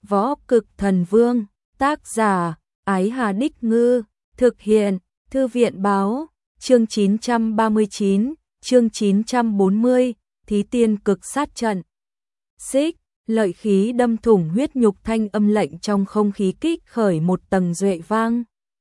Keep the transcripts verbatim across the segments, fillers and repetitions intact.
Võ Cực Thần Vương, tác giả, Ái Hà Đích Ngư, thực hiện, Thư viện Báo, chương chín trăm ba mươi chín, chương chín trăm bốn mươi, Thí Tiên Cực Sát Trận. Xích, lợi khí đâm thủng huyết nhục, thanh âm lệnh trong không khí kích khởi một tầng duệ vang.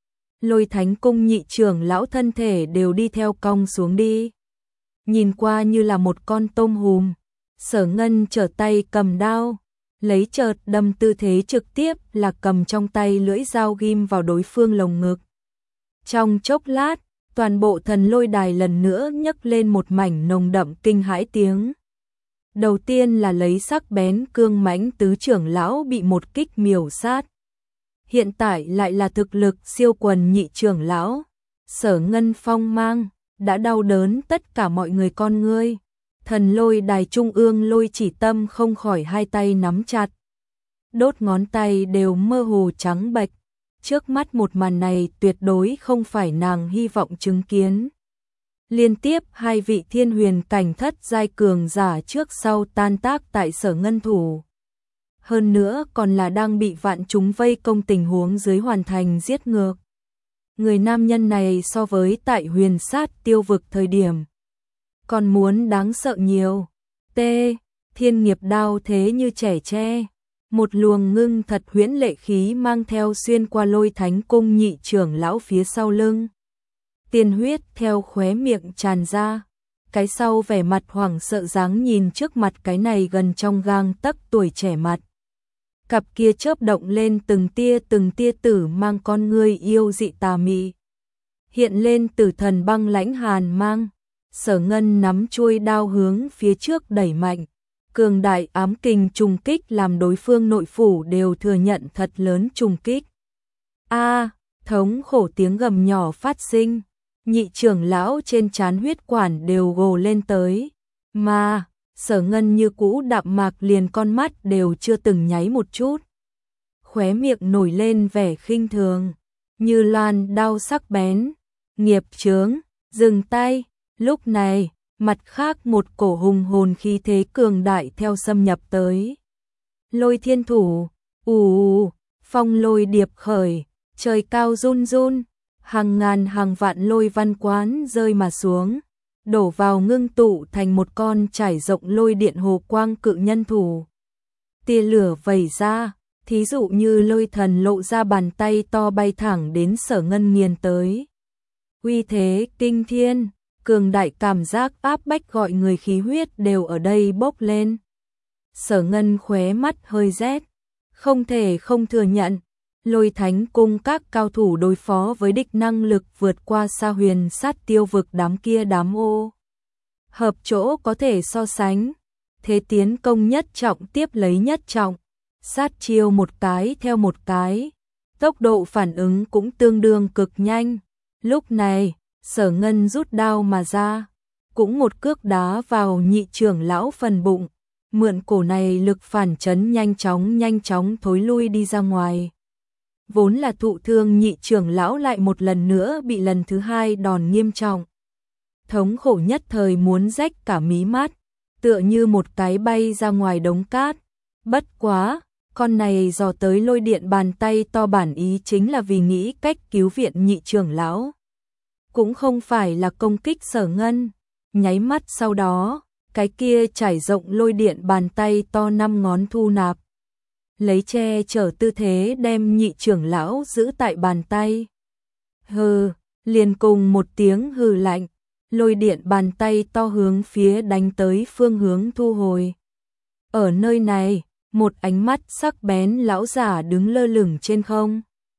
Lôi Thánh Cung nhị trưởng lão thân thể đều đi theo cong xuống đi. Nhìn qua như là một con tôm hùm. Sở Ngân trở tay cầm đao, lấy chợt đâm, tư thế trực tiếp là cầm trong tay lưỡi dao ghim vào đối phương lồng ngực. Trong chốc lát, toàn bộ thần lôi đài lần nữa nhấc lên một mảnh nồng đậm kinh hãi tiếng. Đầu tiên là lấy sắc bén cương mãnh tứ trưởng lão bị một kích miểu sát. Hiện tại lại là thực lực siêu quần nhị trưởng lão. Sở Ngân phong mang, đã đau đớn tất cả mọi người con ngươi. Thần lôi đài trung ương Lôi Chỉ Tâm không khỏi hai tay nắm chặt. Đốt ngón tay đều mơ hồ trắng bệch. Trước mắt một màn này tuyệt đối không phải nàng hy vọng chứng kiến. Liên tiếp hai vị thiên huyền cảnh thất giai cường giả trước sau tan tác tại Sở Ngân thủ. Hơn nữa còn là đang bị vạn chúng vây công tình huống dưới hoàn thành giết ngược. Người nam nhân này so với tại huyền sát tiêu vực thời điểm còn muốn đáng sợ nhiều. T. Thiên nghiệp đao thế như trẻ tre. Một luồng ngưng thật huyễn lệ khí mang theo xuyên qua Lôi Thánh Cung nhị trưởng lão phía sau lưng. Tiên huyết theo khóe miệng tràn ra. Cái sau vẻ mặt hoảng sợ dáng nhìn trước mặt cái này gần trong gang tấc tuổi trẻ mặt. Cặp kia chớp động lên từng tia từng tia tử mang con ngươi yêu dị tà mị. Hiện lên tử thần băng lãnh hàn mang. Sở Ngân nắm chuôi đao hướng phía trước đẩy mạnh. Cường đại ám kình trùng kích làm đối phương nội phủ đều thừa nhận thật lớn trùng kích. A, thống khổ tiếng gầm nhỏ phát sinh. Nhị trưởng lão trên trán huyết quản đều gồ lên tới. Mà, Sở Ngân như cũ đạm mạc, liền con mắt đều chưa từng nháy một chút. Khóe miệng nổi lên vẻ khinh thường. Như loan đao sắc bén. Nghiệp chướng, dừng tay. Lúc này, mặt khác một cổ hùng hồn khí thế cường đại theo xâm nhập tới. Lôi thiên thủ, ù, phong lôi điệp khởi, trời cao run run, hàng ngàn hàng vạn lôi văn quán rơi mà xuống, đổ vào ngưng tụ thành một con trải rộng lôi điện hồ quang cự nhân thủ. Tia lửa vẩy ra, thí dụ như lôi thần lộ ra bàn tay to bay thẳng đến Sở Ngân nghiền tới. Uy thế kinh thiên. Cường đại cảm giác áp bách gọi người khí huyết đều ở đây bốc lên. Sở Ngân khóe mắt hơi rét. Không thể không thừa nhận, Lôi Thánh Cung các cao thủ đối phó với địch năng lực vượt qua xa huyền sát tiêu vực đám kia đám ô. Hợp chỗ có thể so sánh. Thế tiến công nhất trọng tiếp lấy nhất trọng. Sát chiêu một cái theo một cái. Tốc độ phản ứng cũng tương đương cực nhanh. Lúc này, Sở Ngân rút đao mà ra, cũng một cước đá vào nhị trưởng lão phần bụng, mượn cổ này lực phản chấn nhanh chóng nhanh chóng thối lui đi ra ngoài. Vốn là thụ thương nhị trưởng lão lại một lần nữa bị lần thứ hai đòn nghiêm trọng. Thống khổ nhất thời muốn rách cả mí mắt, tựa như một cái bay ra ngoài đống cát. Bất quá, con này dò tới lôi điện bàn tay to bản ý chính là vì nghĩ cách cứu viện nhị trưởng lão. Cũng không phải là công kích Sở Ngân. Nháy mắt sau đó, cái kia trải rộng lôi điện bàn tay to năm ngón thu nạp. Lấy che chở tư thế đem nhị trưởng lão giữ tại bàn tay. Hừ, liền cùng một tiếng hừ lạnh, lôi điện bàn tay to hướng phía đánh tới phương hướng thu hồi. Ở nơi này, một ánh mắt sắc bén lão giả đứng lơ lửng trên không.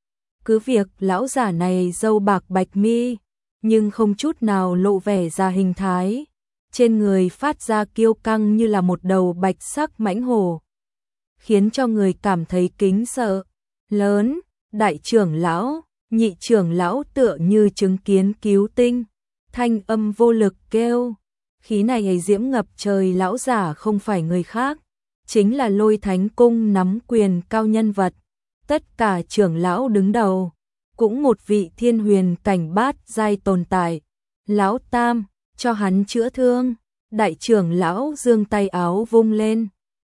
Cứ việc lão giả này râu bạc bạch mi, nhưng không chút nào lộ vẻ ra hình thái, trên người phát ra kiêu căng như là một đầu bạch sắc mãnh hổ, khiến cho người cảm thấy kính sợ. Lớn, đại trưởng lão, nhị trưởng lão tựa như chứng kiến cứu tinh, thanh âm vô lực kêu. Khí này ấy diễm ngập trời lão giả không phải người khác, chính là Lôi Thánh Cung nắm quyền cao nhân vật, tất cả trưởng lão đứng đầu. Cũng một vị thiên huyền cảnh bát giai tồn tại. Lão Tam, cho hắn chữa thương. Đại trưởng lão giương tay áo vung lên.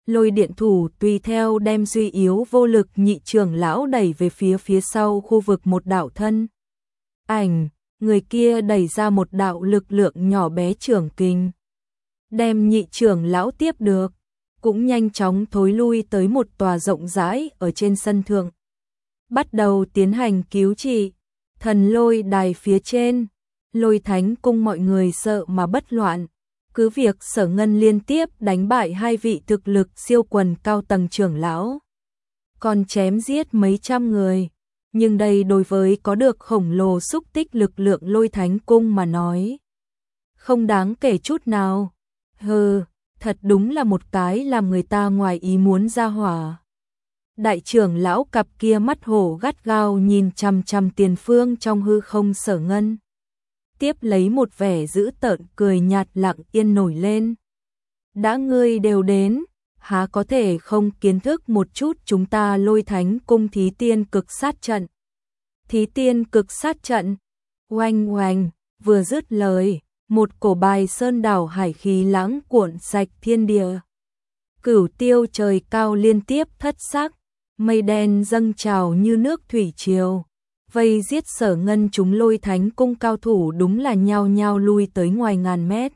Lôi điện thủ tùy theo đem suy yếu vô lực nhị trưởng lão đẩy về phía phía sau khu vực một đạo thân. Ảnh, người kia đẩy ra một đạo lực lượng nhỏ bé trưởng kình. Đem nhị trưởng lão tiếp được, cũng nhanh chóng thối lui tới một tòa rộng rãi ở trên sân thượng. Bắt đầu tiến hành cứu trị, thần lôi đài phía trên, Lôi Thánh cung mọi người sợ mà bất loạn. Cứ việc Sở Ngân liên tiếp đánh bại hai vị thực lực siêu quần cao tầng trưởng lão, còn chém giết mấy trăm người, nhưng đây đối với có được khổng lồ xúc tích lực lượng Lôi Thánh cung mà nói, không đáng kể chút nào. Hừ, thật đúng là một cái làm người ta ngoài ý muốn ra hỏa. Đại trưởng lão cặp kia mắt hổ gắt gao nhìn chằm chằm tiền phương trong hư không Sở Ngân. Tiếp lấy một vẻ dữ tợn cười nhạt lặng yên nổi lên. Đã ngươi đều đến, há có thể không kiến thức một chút chúng ta Lôi Thánh cung thí tiên cực sát trận. Thí tiên cực sát trận, oanh oanh, vừa dứt lời, một cổ bài sơn đảo hải khí lãng cuộn sạch thiên địa. Cửu tiêu trời cao liên tiếp thất sắc, mây đen dâng trào như nước thủy triều. Vây giết Sở Ngân chúng Lôi Thánh cung cao thủ đúng là nhao nhao lui tới ngoài ngàn mét.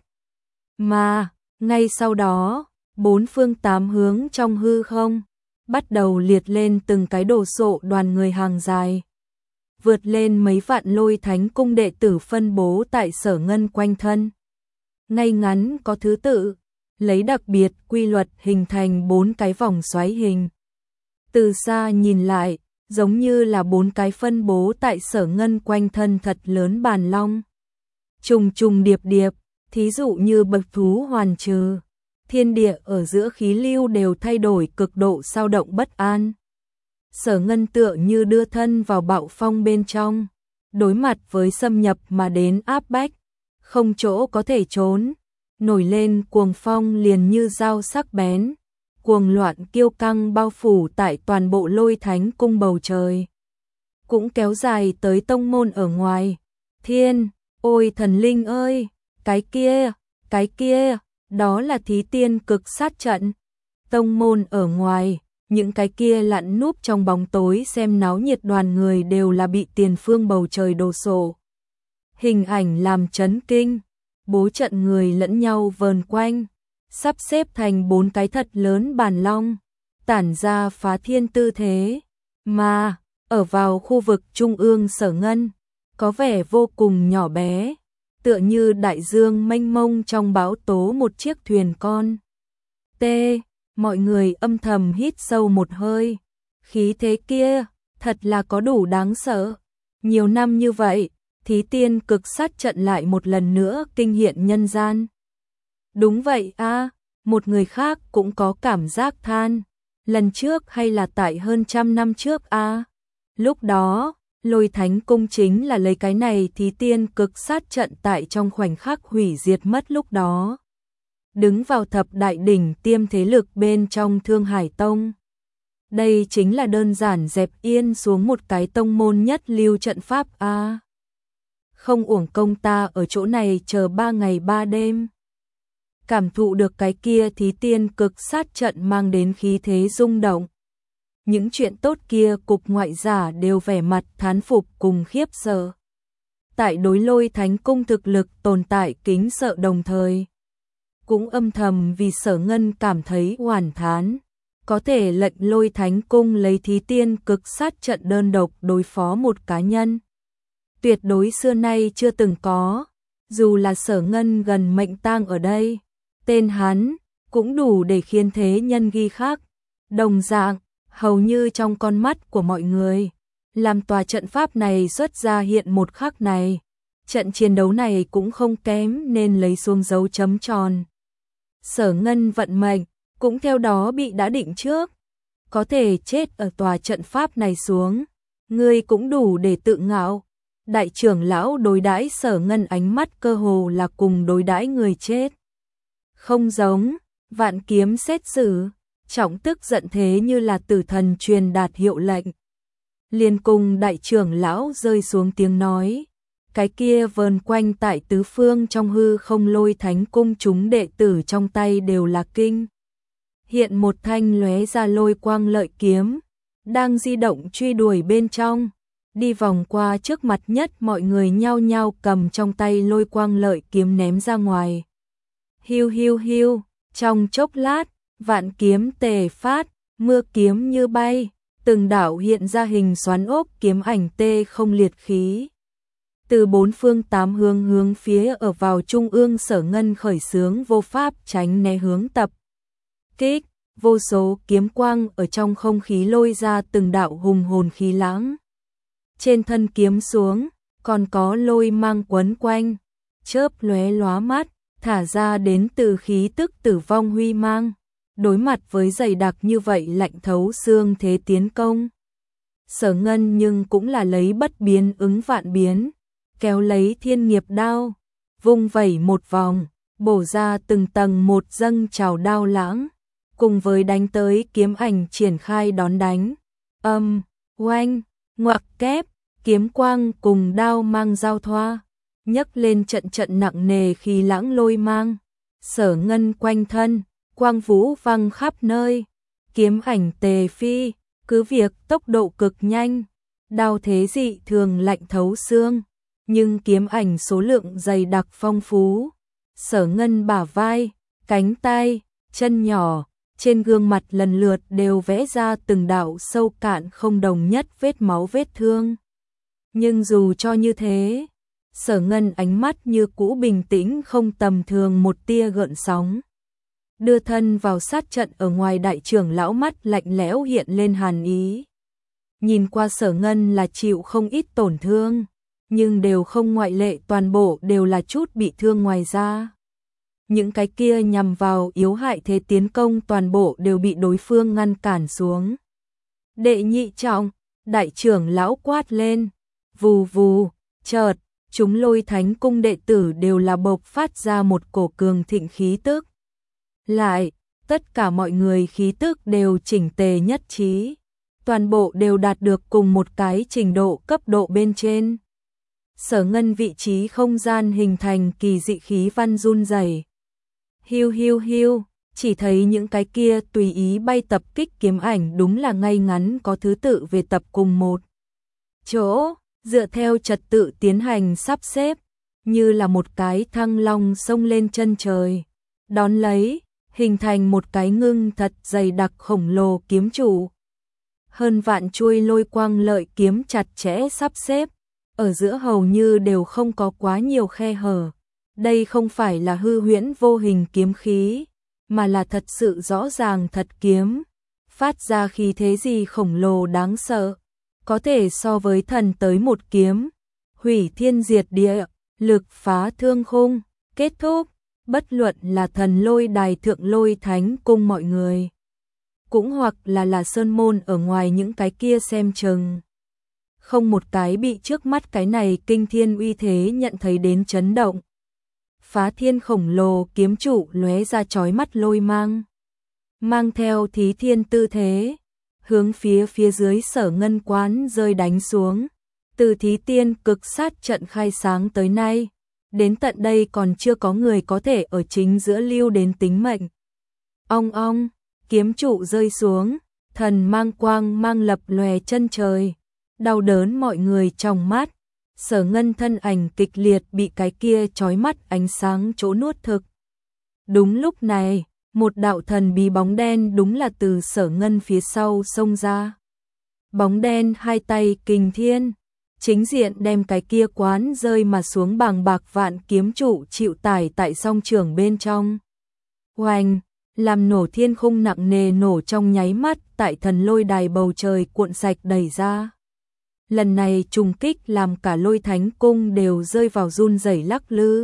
Mà, ngay sau đó, bốn phương tám hướng trong hư không, bắt đầu liệt lên từng cái đồ sộ đoàn người hàng dài. Vượt lên mấy vạn Lôi Thánh cung đệ tử phân bố tại Sở Ngân quanh thân. Ngay ngắn có thứ tự, lấy đặc biệt quy luật hình thành bốn cái vòng xoáy hình. Từ xa nhìn lại, giống như là bốn cái phân bố tại Sở Ngân quanh thân thật lớn bàn long. Trùng trùng điệp điệp, thí dụ như bậc thú hoàn trừ, thiên địa ở giữa khí lưu đều thay đổi cực độ sao động bất an. Sở Ngân tựa như đưa thân vào bạo phong bên trong, đối mặt với xâm nhập mà đến áp bách, không chỗ có thể trốn, nổi lên cuồng phong liền như dao sắc bén. Cuồng loạn kiêu căng bao phủ tại toàn bộ Lôi Thánh cung bầu trời, cũng kéo dài tới tông môn ở ngoài. Thiên, ôi thần linh ơi, cái kia, cái kia, đó là thí tiên cực sát trận. Tông môn ở ngoài, những cái kia lặn núp trong bóng tối xem náo nhiệt đoàn người đều là bị tiền phương bầu trời đồ sộ. Hình ảnh làm chấn kinh, bố trận người lẫn nhau vờn quanh, sắp xếp thành bốn cái thật lớn bàn long, tản ra phá thiên tư thế. Mà, ở vào khu vực trung ương Sở Ngân, có vẻ vô cùng nhỏ bé, tựa như đại dương mênh mông trong bão tố một chiếc thuyền con. T, mọi người âm thầm hít sâu một hơi, khí thế kia, thật là có đủ đáng sợ. Nhiều năm như vậy, thí tiên cực sát trận lại một lần nữa kinh hiện nhân gian. Đúng vậy a, à, một người khác cũng có cảm giác than, lần trước hay là tại hơn trăm năm trước a. À. Lúc đó, Lôi Thánh cung chính là lấy cái này thí tiên cực sát trận tại trong khoảnh khắc hủy diệt mất lúc đó. Đứng vào thập đại đỉnh tiêm thế lực bên trong Thương Hải Tông. Đây chính là đơn giản dẹp yên xuống một cái tông môn nhất lưu trận pháp a. À. Không uổng công ta ở chỗ này chờ ba ngày ba đêm. Cảm thụ được cái kia thí tiên cực sát trận mang đến khí thế rung động. Những chuyện tốt kia cục ngoại giả đều vẻ mặt thán phục cùng khiếp sợ. Tại đối Lôi Thánh cung thực lực tồn tại kính sợ đồng thời, cũng âm thầm vì Sở Ngân cảm thấy oản thán. Có thể lệnh Lôi Thánh cung lấy thí tiên cực sát trận đơn độc đối phó một cá nhân, tuyệt đối xưa nay chưa từng có. Dù là Sở Ngân gần mệnh tang ở đây, tên hắn cũng đủ để khiến thế nhân ghi khắc. Đồng dạng, hầu như trong con mắt của mọi người, làm tòa trận pháp này xuất ra hiện một khắc này, trận chiến đấu này cũng không kém nên lấy xuống dấu chấm tròn. Sở Ngân vận mệnh cũng theo đó bị đã định trước, có thể chết ở tòa trận pháp này xuống, ngươi cũng đủ để tự ngạo. Đại trưởng lão đối đãi Sở Ngân ánh mắt cơ hồ là cùng đối đãi người chết. Không giống, vạn kiếm xét xử, trọng tức giận thế như là tử thần truyền đạt hiệu lệnh. Liên cùng đại trưởng lão rơi xuống tiếng nói, cái kia vờn quanh tại tứ phương trong hư không Lôi Thánh cung chúng đệ tử trong tay đều là kinh hiện một thanh lóe ra lôi quang lợi kiếm, đang di động truy đuổi bên trong, đi vòng qua trước mặt nhất mọi người nhao nhao cầm trong tay lôi quang lợi kiếm ném ra ngoài. Hiu hiu hiu, trong chốc lát, vạn kiếm tề phát, mưa kiếm như bay, từng đạo hiện ra hình xoắn ốc kiếm ảnh tê không liệt khí. Từ bốn phương tám hướng hướng phía ở vào trung ương Sở Ngân khởi xướng vô pháp tránh né hướng tập kích, vô số kiếm quang ở trong không khí lôi ra từng đạo hùng hồn khí lãng. Trên thân kiếm xuống, còn có lôi mang quấn quanh, chớp lóe lóa mắt, thả ra đến từ khí tức tử vong huy mang. Đối mặt với dày đặc như vậy lạnh thấu xương thế tiến công, Sở Ngân nhưng cũng là lấy bất biến ứng vạn biến, kéo lấy thiên nghiệp đao, vung vẩy một vòng, bổ ra từng tầng một dâng trào đao lãng, cùng với đánh tới kiếm ảnh triển khai đón đánh. Âm, oanh, ngoặc kép, kiếm quang cùng đao mang giao thoa, nhấc lên trận trận nặng nề khí lãng lôi mang. Sở Ngân quanh thân, quang vũ văng khắp nơi, kiếm ảnh tề phi, cứ việc tốc độ cực nhanh, đao thế dị thường lạnh thấu xương, nhưng kiếm ảnh số lượng dày đặc phong phú. Sở Ngân bả vai, cánh tay, chân nhỏ, trên gương mặt lần lượt đều vẽ ra từng đạo sâu cạn không đồng nhất vết máu vết thương. Nhưng dù cho như thế, Sở Ngân ánh mắt như cũ bình tĩnh không tầm thường một tia gợn sóng. Đưa thân vào sát trận ở ngoài, đại trưởng lão mắt lạnh lẽo hiện lên hàn ý. Nhìn qua Sở Ngân là chịu không ít tổn thương, nhưng đều không ngoại lệ, toàn bộ đều là chút bị thương ngoài ra. Những cái kia nhằm vào yếu hại thế tiến công toàn bộ đều bị đối phương ngăn cản xuống. Đệ nhị trọng, đại trưởng lão quát lên, vù vù, chợt, chúng Lôi Thánh cung đệ tử đều là bộc phát ra một cổ cường thịnh khí tức. Lại, tất cả mọi người khí tức đều chỉnh tề nhất trí, toàn bộ đều đạt được cùng một cái trình độ cấp độ bên trên. Sở Ngân vị trí không gian hình thành kỳ dị khí văn run rẩy. Hiu hiu hiu, chỉ thấy những cái kia tùy ý bay tập kích kiếm ảnh đúng là ngay ngắn có thứ tự về tập cùng một chỗ, dựa theo trật tự tiến hành sắp xếp, như là một cái thăng long xông lên chân trời, đón lấy, hình thành một cái ngưng thật dày đặc khổng lồ kiếm trụ. Hơn vạn chuôi lôi quang lợi kiếm chặt chẽ sắp xếp, ở giữa hầu như đều không có quá nhiều khe hở. Đây không phải là hư huyễn vô hình kiếm khí, mà là thật sự rõ ràng thật kiếm, phát ra khí thế gì khổng lồ đáng sợ, có thể so với thần tới một kiếm, hủy thiên diệt địa, lực phá thương khung. Kết thúc, bất luận là thần lôi đài thượng Lôi Thánh cung mọi người, cũng hoặc là là sơn môn ở ngoài những cái kia xem chừng, không một cái bị trước mắt cái này kinh thiên uy thế nhận thấy đến chấn động. Phá thiên khổng lồ kiếm trụ lóe ra chói mắt lôi mang, mang theo thí thiên tư thế, hướng phía phía dưới Sở Ngân quán rơi đánh xuống. Từ thí tiên cực sát trận khai sáng tới nay, đến tận đây còn chưa có người có thể ở chính giữa lưu đến tính mệnh. Ong ong, kiếm trụ rơi xuống, thần mang quang mang lập lòe chân trời, đau đớn mọi người trong mắt. Sở Ngân thân ảnh kịch liệt bị cái kia chói mắt ánh sáng chỗ nuốt thực. Đúng lúc này, một đạo thần bí bóng đen đúng là từ Sở Ngân phía sau xông ra. Bóng đen hai tay kình thiên, chính diện đem cái kia quán rơi mà xuống bàng bạc vạn kiếm trụ chịu tải tại song trường bên trong. Oanh, làm nổ thiên khung nặng nề nổ trong nháy mắt tại thần lôi đài bầu trời cuộn sạch đẩy ra. Lần này trùng kích làm cả Lôi Thánh cung đều rơi vào run rẩy lắc lư.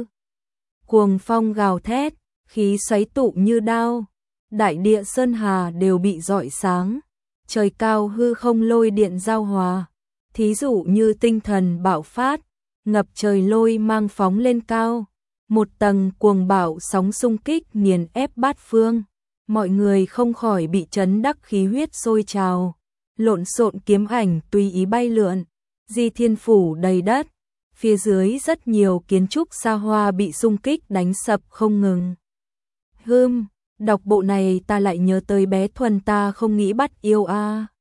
Cuồng phong gào thét, khí xoáy tụ như đao, đại địa sơn hà đều bị rọi sáng, trời cao hư không lôi điện giao hòa, thí dụ như tinh thần bạo phát, ngập trời lôi mang phóng lên cao, một tầng cuồng bạo sóng xung kích nghiền ép bát phương, mọi người không khỏi bị chấn đắc khí huyết sôi trào. Lộn xộn kiếm ảnh tùy ý bay lượn, di thiên phủ đầy đất, phía dưới rất nhiều kiến trúc xa hoa bị xung kích đánh sập không ngừng. Hưm, Đọc bộ này ta lại nhớ tới bé Thuần ta không nghĩ bắt yêu a.